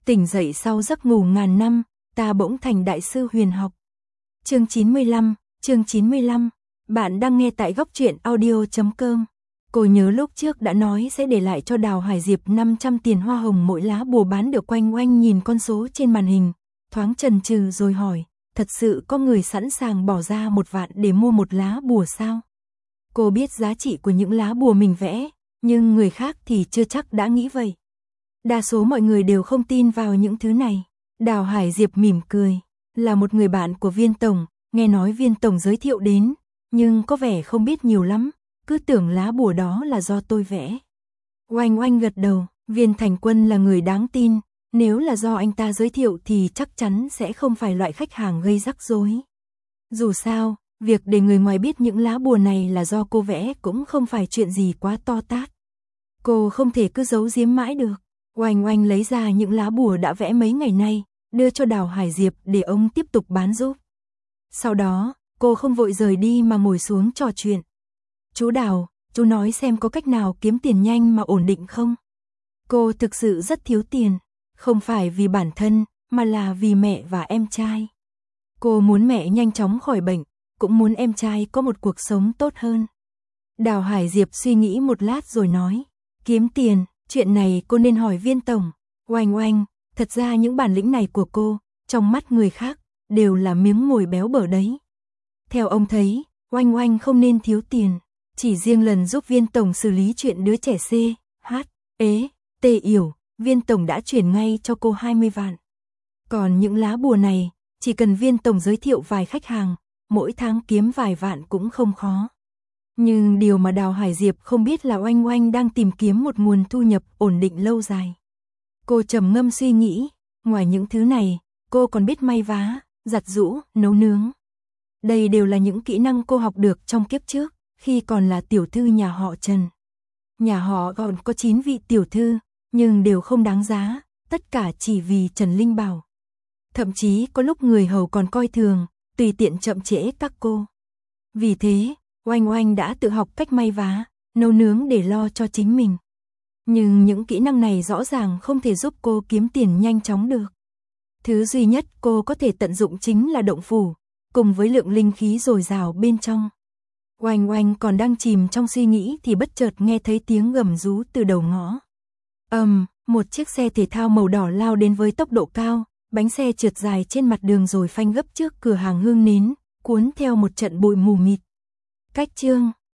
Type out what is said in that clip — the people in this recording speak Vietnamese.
Tỉnh dậy sau giấc ngủ ngàn năm, ta bỗng thành đại sư huyền học. Chương 95, bạn đang nghe tại góc truyện audio.com. Cô nhớ lúc trước đã nói sẽ để lại cho Đào Hải Diệp 500 tiền hoa hồng mỗi lá bùa bán được. Oanh Oanh nhìn con số trên màn hình, thoáng chần chừ rồi hỏi, thật sự có người sẵn sàng bỏ ra 1 vạn để mua một lá bùa sao? Cô biết giá trị của những lá bùa mình vẽ, nhưng người khác thì chưa chắc đã nghĩ vậy. Đa số mọi người đều không tin vào những thứ này. Đào Hải Diệp mỉm cười, là một người bạn của Viên Tổng, nghe nói Viên Tổng giới thiệu đến, nhưng có vẻ không biết nhiều lắm, cứ tưởng lá bùa đó là do tôi vẽ. Oanh Oanh gật đầu, Viên Thành Quân là người đáng tin, nếu là do anh ta giới thiệu thì chắc chắn sẽ không phải loại khách hàng gây rắc rối. Dù sao, việc để người ngoài biết những lá bùa này là do cô vẽ cũng không phải chuyện gì quá to tát. Cô không thể cứ giấu giếm mãi được. Oanh Oanh lấy ra những lá bùa đã vẽ mấy ngày nay, đưa cho Đào Hải Diệp để ông tiếp tục bán giúp. Sau đó, cô không vội rời đi mà ngồi xuống trò chuyện. Chú Đào, chú nói xem có cách nào kiếm tiền nhanh mà ổn định không? Cô thực sự rất thiếu tiền, không phải vì bản thân, mà là vì mẹ và em trai. Cô muốn mẹ nhanh chóng khỏi bệnh, cũng muốn em trai có một cuộc sống tốt hơn. Đào Hải Diệp suy nghĩ một lát rồi nói, kiếm tiền, chuyện này cô nên hỏi Viên Tổng. Oanh Oanh, thật ra những bản lĩnh này của cô, trong mắt người khác, đều là miếng mồi béo bở đấy. Theo ông thấy, Oanh Oanh không nên thiếu tiền, chỉ riêng lần giúp Viên Tổng xử lý chuyện đứa trẻ C, H, ế, T yểu, Viên Tổng đã chuyển ngay cho cô 20 vạn. Còn những lá bùa này, chỉ cần Viên Tổng giới thiệu vài khách hàng, mỗi tháng kiếm vài vạn cũng không khó. Nhưng điều mà Đào Hải Diệp không biết là Oanh Oanh đang tìm kiếm một nguồn thu nhập ổn định lâu dài. Cô trầm ngâm suy nghĩ, ngoài những thứ này, cô còn biết may vá, giặt giũ, nấu nướng. Đây đều là những kỹ năng cô học được trong kiếp trước, khi còn là tiểu thư nhà họ Trần. Nhà họ còn có 9 vị tiểu thư, nhưng đều không đáng giá, tất cả chỉ vì Trần Linh Bảo. Thậm chí có lúc người hầu còn coi thường, tùy tiện chậm trễ các cô. Vì thế, Oanh Oanh đã tự học cách may vá, nấu nướng để lo cho chính mình. Nhưng những kỹ năng này rõ ràng không thể giúp cô kiếm tiền nhanh chóng được. Thứ duy nhất cô có thể tận dụng chính là động phủ, cùng với lượng linh khí dồi dào bên trong. Oanh Oanh còn đang chìm trong suy nghĩ thì bất chợt nghe thấy tiếng gầm rú từ đầu ngõ. Một chiếc xe thể thao màu đỏ lao đến với tốc độ cao, bánh xe trượt dài trên mặt đường rồi phanh gấp trước cửa hàng hương nến, cuốn theo một trận bụi mù mịt. Cách chương